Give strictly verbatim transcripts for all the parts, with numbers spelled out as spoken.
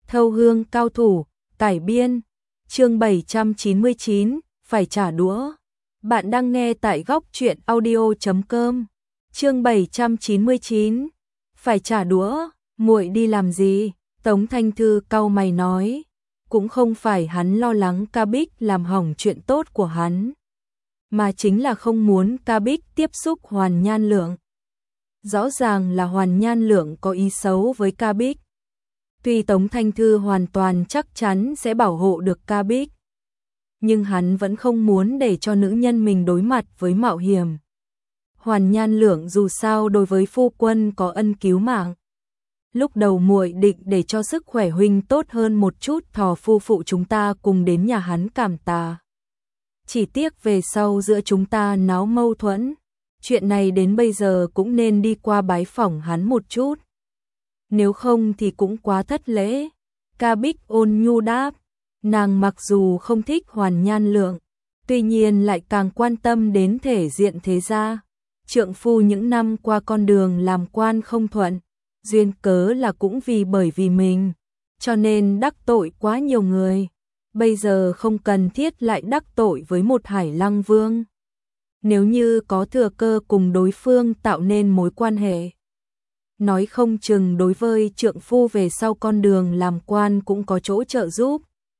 Thâu hương cao thủ, cải biên, chương bảy trăm chín mươi chín, phải trả đũa. Bạn đang nghe tại góc truyện audio chấm com. Chương bảy trăm chín mươi chín, phải trả đũa, muội đi làm gì? Tống Thanh Thư cau mày nói, cũng không phải hắn lo lắng Ca Bích làm hỏng chuyện tốt của hắn, mà chính là không muốn Ca Bích tiếp xúc Hoàn Nhan Lượng. Rõ ràng là Hoàn Nhan Lượng có ý xấu với Ca Bích. Tuy Tống Thanh Thư hoàn toàn chắc chắn sẽ bảo hộ được Ca Bích, nhưng hắn vẫn không muốn để cho nữ nhân mình đối mặt với mạo hiểm. Hoàn Nhan Lượng dù sao đối với phu quân có ân cứu mạng. Lúc đầu muội định để cho sức khỏe huynh tốt hơn một chút thò phu phụ chúng ta cùng đến nhà hắn cảm tạ. Chỉ tiếc về sau giữa chúng ta náo mâu thuẫn, chuyện này đến bây giờ cũng nên đi qua bái phỏng hắn một chút. Nếu không thì cũng quá thất lễ. Ca Bích ôn nhu đáp, nàng mặc dù không thích Hoàn Nhan Lượng, tuy nhiên lại càng quan tâm đến thể diện thế gia. Trượng phu những năm qua con đường làm quan không thuận, duyên cớ là cũng vì bởi vì mình, cho nên đắc tội quá nhiều người. Bây giờ không cần thiết lại đắc tội với một Hải Lăng Vương. Nếu như có thừa cơ cùng đối phương tạo nên mối quan hệ, nói không chừng đối với trượng phu về sau con đường làm quan cũng có chỗ trợ giúp.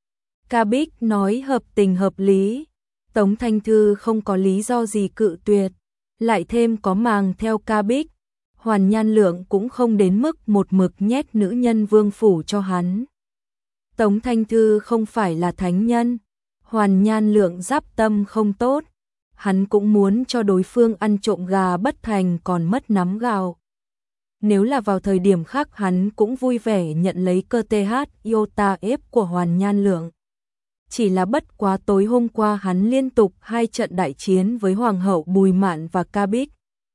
Ca Bích nói hợp tình hợp lý, Tống Thanh Thư không có lý do gì cự tuyệt, lại thêm có màng theo Ca Bích, Hoàn Nhan Lượng cũng không đến mức một mực nhét nữ nhân vương phủ cho hắn. Tống Thanh Thư không phải là thánh nhân, Hoàn Nhan Lượng giáp tâm không tốt, hắn cũng muốn cho đối phương ăn trộm gà bất thành còn mất nắm gạo. Nếu là vào thời điểm khác hắn cũng vui vẻ nhận lấy cơ th iota ép của Hoàn Nhan Lượng. Chỉ là bất quá tối hôm qua hắn liên tục hai trận đại chiến với Hoàng hậu Bùi Mạn và Ca Bích.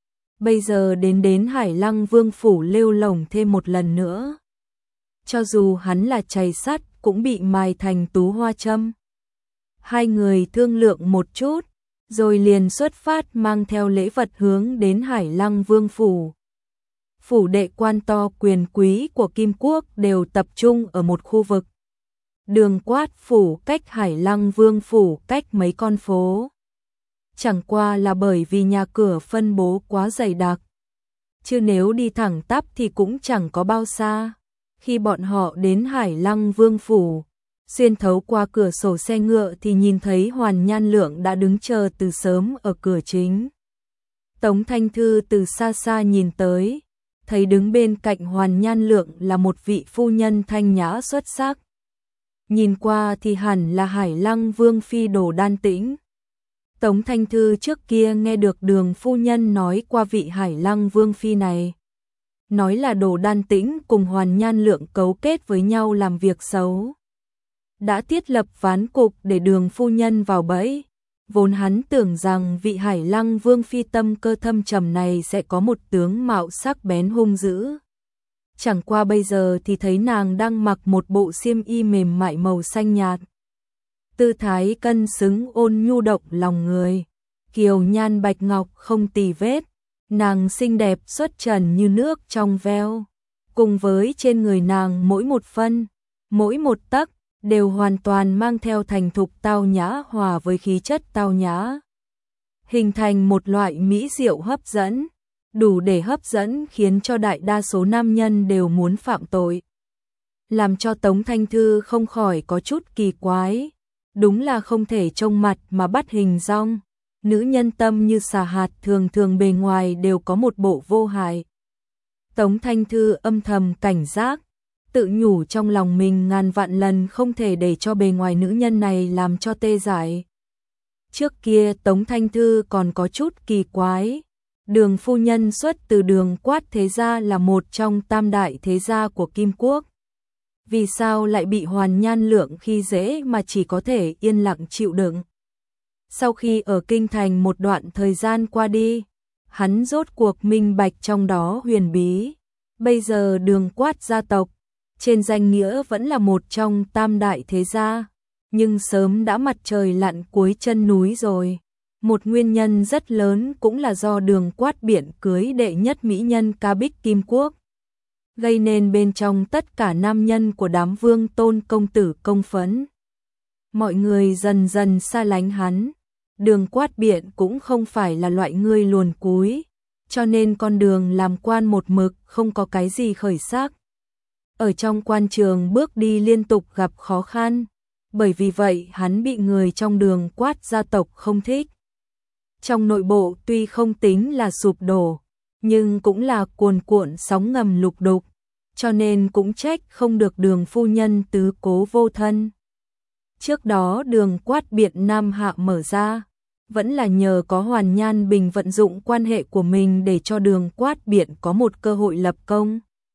Bây giờ đến đến Hải Lăng Vương phủ lêu lổng thêm một lần nữa. Cho dù hắn là chày sắt cũng bị mài thành tú hoa châm. Hai người thương lượng một chút, rồi liền xuất phát mang theo lễ vật hướng đến Hải Lăng Vương phủ. Phủ đệ quan to quyền quý của Kim Quốc đều tập trung ở một khu vực. Đường Quát phủ cách Hải Lăng Vương phủ cách mấy con phố. Chẳng qua là bởi vì nhà cửa phân bố quá dày đặc, chứ nếu đi thẳng tắp thì cũng chẳng có bao xa. Khi bọn họ đến Hải Lăng Vương phủ, xuyên thấu qua cửa sổ xe ngựa thì nhìn thấy Hoàn Nhan Lượng đã đứng chờ từ sớm ở cửa chính. Tống Thanh Thư từ xa xa nhìn tới, thấy đứng bên cạnh Hoàn Nhan Lượng là một vị phu nhân thanh nhã xuất sắc. Nhìn qua thì hẳn là Hải Lăng Vương phi Đồ Đan Tĩnh. Tống Thanh Thư trước kia nghe được Đường phu nhân nói qua vị Hải Lăng Vương phi này, nói là Đồ Đan Tĩnh cùng Hoàn Nhan Lượng cấu kết với nhau làm việc xấu, đã thiết lập ván cục để Đường phu nhân vào bẫy. Vốn hắn tưởng rằng vị Hải Lăng Vương phi tâm cơ thâm trầm này sẽ có một tướng mạo sắc bén hung dữ. Chẳng qua bây giờ thì thấy nàng đang mặc một bộ xiêm y mềm mại màu xanh nhạt. Tư thái cân xứng ôn nhu động lòng người, kiều nhan bạch ngọc không tì vết, nàng xinh đẹp xuất trần như nước trong veo. Cùng với trên người nàng mỗi một phân, mỗi một tấc đều hoàn toàn mang theo thành thục tao nhã hòa với khí chất tao nhã, hình thành một loại mỹ diệu hấp dẫn, đủ để hấp dẫn khiến cho đại đa số nam nhân đều muốn phạm tội. Làm cho Tống Thanh Thư không khỏi có chút kỳ quái, đúng là không thể trông mặt mà bắt hình dong. Nữ nhân tâm như xà hạt thường thường bề ngoài đều có một bộ vô hại. Tống Thanh Thư âm thầm cảnh giác, tự nhủ trong lòng mình ngàn vạn lần không thể để cho bề ngoài nữ nhân này làm cho tê dại. Trước kia Tống Thanh Thư còn có chút kỳ quái, Đường phu nhân xuất từ Đường Quát thế gia là một trong tam đại thế gia của Kim Quốc. Vì sao lại bị Hoàn Nhan Lượng khi dễ mà chỉ có thể yên lặng chịu đựng? Sau khi ở kinh thành một đoạn thời gian qua đi, hắn rốt cuộc minh bạch trong đó huyền bí. Bây giờ Đường Quát gia tộc, trên danh nghĩa vẫn là một trong tam đại thế gia, nhưng sớm đã mặt trời lặn cuối chân núi rồi. Một nguyên nhân rất lớn cũng là do Đường Quát biện cưới đệ nhất mỹ nhân Ca Bích Kim Quốc. gây nên bên trong tất cả nam nhân của đám Vương Tôn công tử công phẫn. Mọi người dần dần xa lánh hắn. Đường Quát Biện cũng không phải là loại người luồn cúi, cho nên con đường làm quan một mực không có cái gì khởi sắc. Ở trong quan trường bước đi liên tục gặp khó khăn, bởi vì vậy hắn bị người trong Đường Quát gia tộc không thích. Trong nội bộ tuy không tính là sụp đổ, nhưng cũng là cuồn cuộn sóng ngầm lục đục, cho nên cũng trách không được Đường phu nhân tứ cố vô thân. Trước đó Đường Quát Biện Nam Hạ mở ra, vẫn là nhờ có Hoàn Nhan Bình vận dụng quan hệ của mình để cho Đường Quát Biện có một cơ hội lập công,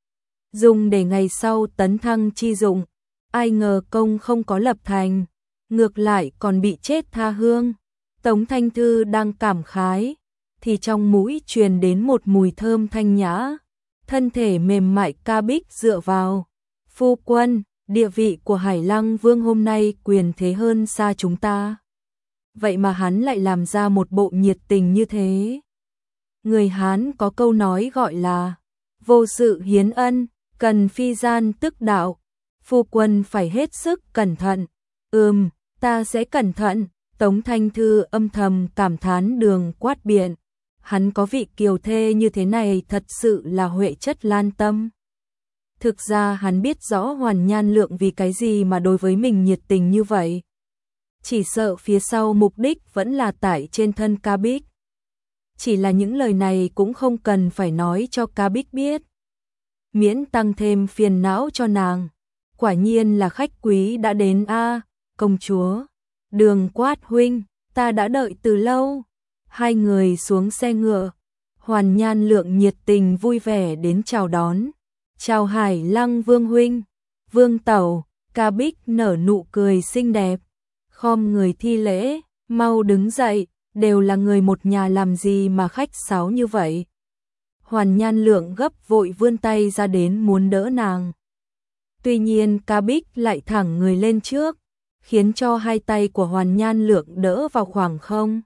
dùng để ngày sau tấn thăng chi dụng. Ai ngờ công không có lập thành, ngược lại còn bị chết tha hương. Tống Thanh Thư đang cảm khái, thì trong mũi truyền đến một mùi thơm thanh nhã, thân thể mềm mại Ca Bích dựa vào. Phu quân, địa vị của Hải Lăng Vương hôm nay quyền thế hơn xa chúng ta. Vậy mà hắn lại làm ra một bộ nhiệt tình như thế. Người Hán có câu nói gọi là vô sự hiến ân, cần phi gian tức đạo. Phu quân phải hết sức cẩn thận. Ừm, ta sẽ cẩn thận. Tống Thanh Thư âm thầm cảm thán Đường Quát Biện. Hắn có vị kiều thê như thế này thật sự là huệ chất lan tâm. Thực ra hắn biết rõ Hoàn Nhan Lượng vì cái gì mà đối với mình nhiệt tình như vậy. Chỉ sợ phía sau mục đích vẫn là tải trên thân Ca Bích. Chỉ là những lời này cũng không cần phải nói cho Ca Bích biết, miễn tăng thêm phiền não cho nàng. Quả nhiên là khách quý đã đến a, à, công chúa. Đường Quát huynh, ta đã đợi từ lâu. Hai người xuống xe ngựa, Hoàn Nhan Lượng nhiệt tình vui vẻ đến chào đón. Chào Hải Lăng Vương huynh, Vương tẩu. Ca Bích nở nụ cười xinh đẹp, khom người thi lễ, mau đứng dậy, đều là người một nhà làm gì mà khách sáo như vậy. Hoàn Nhan Lượng gấp vội vươn tay ra đến muốn đỡ nàng. Tuy nhiên Ca Bích lại thẳng người lên trước, khiến cho hai tay của Hoàn Nhan Lượng đỡ vào khoảng không.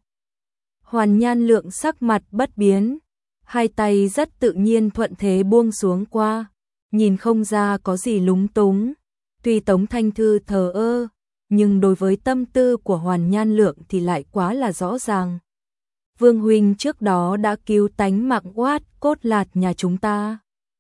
Hoàn Nhan Lượng sắc mặt bất biến, hai tay rất tự nhiên thuận thế buông xuống qua, nhìn không ra có gì lúng túng. Tuy Tống Thanh Thư thờ ơ, nhưng đối với tâm tư của Hoàn Nhan Lượng thì lại quá là rõ ràng. Vương huynh trước đó đã cứu tánh mạng Quát Cốt Lạt nhà chúng ta.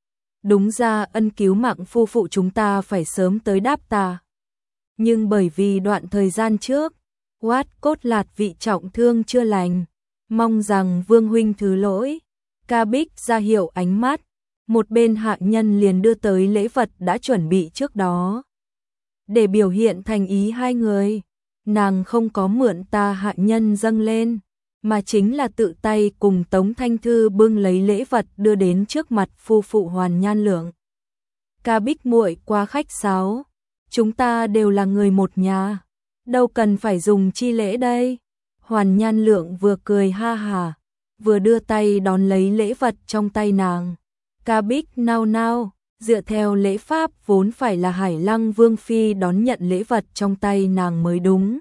Đúng ra ân cứu mạng phu phụ chúng ta phải sớm tới đáp ta. Nhưng bởi vì đoạn thời gian trước, Quát Cốt Lạt vị trọng thương chưa lành, mong rằng Vương huynh thứ lỗi. Ca Bích ra hiệu ánh mắt, một bên hạ nhân liền đưa tới lễ vật đã chuẩn bị trước đó. Để biểu hiện thành ý hai người, nàng không có mượn ta hạ nhân dâng lên, mà chính là tự tay cùng Tống Thanh Thư bưng lấy lễ vật đưa đến trước mặt phu phụ Hoàn Nhan Lượng. Ca Bích muội quá khách sáo, chúng ta đều là người một nhà, đâu cần phải dùng chi lễ đây. Hoàn Nhan Lượng vừa cười ha hà, vừa đưa tay đón lấy lễ vật trong tay nàng. Ca Bích nao nao, dựa theo lễ pháp vốn phải là Hải Lăng Vương phi đón nhận lễ vật trong tay nàng mới đúng.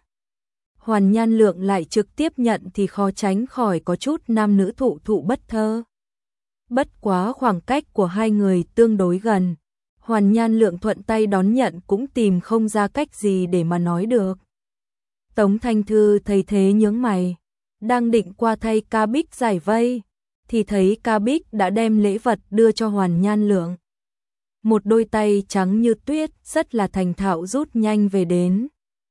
Hoàn Nhan Lượng lại trực tiếp nhận thì khó tránh khỏi có chút nam nữ thụ thụ bất thơ. Bất quá khoảng cách của hai người tương đối gần, Hoàn Nhan Lượng thuận tay đón nhận cũng tìm không ra cách gì để mà nói được. Tống Thanh Thư thấy thế nhướng mày, đang định qua thay Ca Bích giải vây, thì thấy Ca Bích đã đem lễ vật đưa cho Hoàn Nhan Lượng. Một đôi tay trắng như tuyết rất là thành thạo rút nhanh về đến.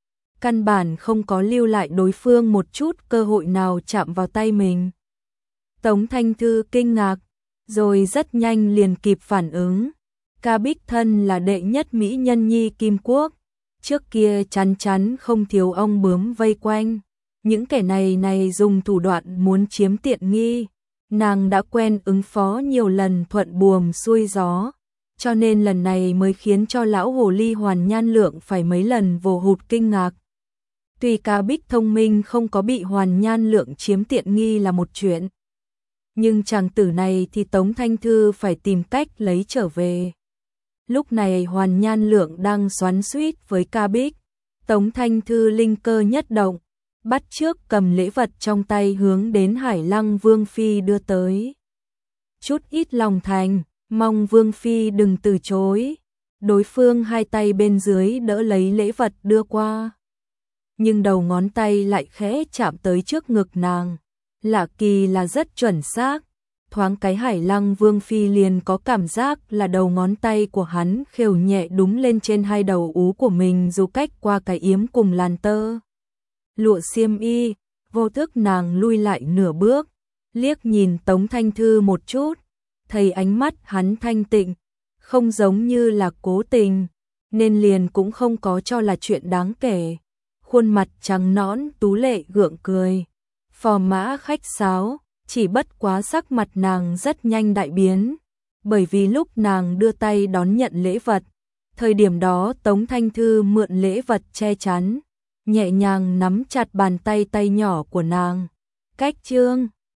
Căn bản không có lưu lại đối phương một chút cơ hội nào chạm vào tay mình. Tống Thanh Thư kinh ngạc, rồi rất nhanh liền kịp phản ứng. Ca Bích thân là đệ nhất mỹ nhân nhi Kim Quốc, trước kia chắn chắn không thiếu ong bướm vây quanh. Những kẻ này này dùng thủ đoạn muốn chiếm tiện nghi, nàng đã quen ứng phó nhiều lần thuận buồm xuôi gió, cho nên lần này mới khiến cho lão hồ ly Hoàn Nhan Lượng phải mấy lần vồ hụt kinh ngạc. Tuy Ca Bích thông minh không có bị Hoàn Nhan Lượng chiếm tiện nghi là một chuyện, nhưng chàng tử này thì Tống Thanh Thư phải tìm cách lấy trở về. Lúc này Hoàn Nhan Lượng đang xoắn xuýt với Ca Bích, Tống Thanh Thư linh cơ nhất động, bắt trước cầm lễ vật trong tay hướng đến Hải Lăng Vương phi đưa tới. Chút ít lòng thành, Mong Vương Phi đừng từ chối. Đối phương hai tay bên dưới đỡ lấy lễ vật đưa qua. Nhưng đầu ngón tay lại khẽ chạm tới trước ngực nàng. Lạ kỳ là rất chuẩn xác. Thoáng cái Hải Lăng Vương Phi liền có cảm giác là đầu ngón tay của hắn khều nhẹ đúng lên trên hai đầu ú của mình dù cách qua cái yếm cùng làn tơ. Lụa xiêm y, vô thức nàng lui lại nửa bước, liếc nhìn Tống Thanh Thư một chút, thấy ánh mắt hắn thanh tịnh, không giống như là cố tình, nên liền cũng không có cho là chuyện đáng kể. Khuôn mặt trắng nõn tú lệ gượng cười, phò mã khách sáo, chỉ bất quá sắc mặt nàng rất nhanh đại biến, bởi vì lúc nàng đưa tay đón nhận lễ vật, thời điểm đó Tống Thanh Thư mượn lễ vật che chắn, nhẹ nhàng nắm chặt bàn tay tay nhỏ của nàng. Cách trương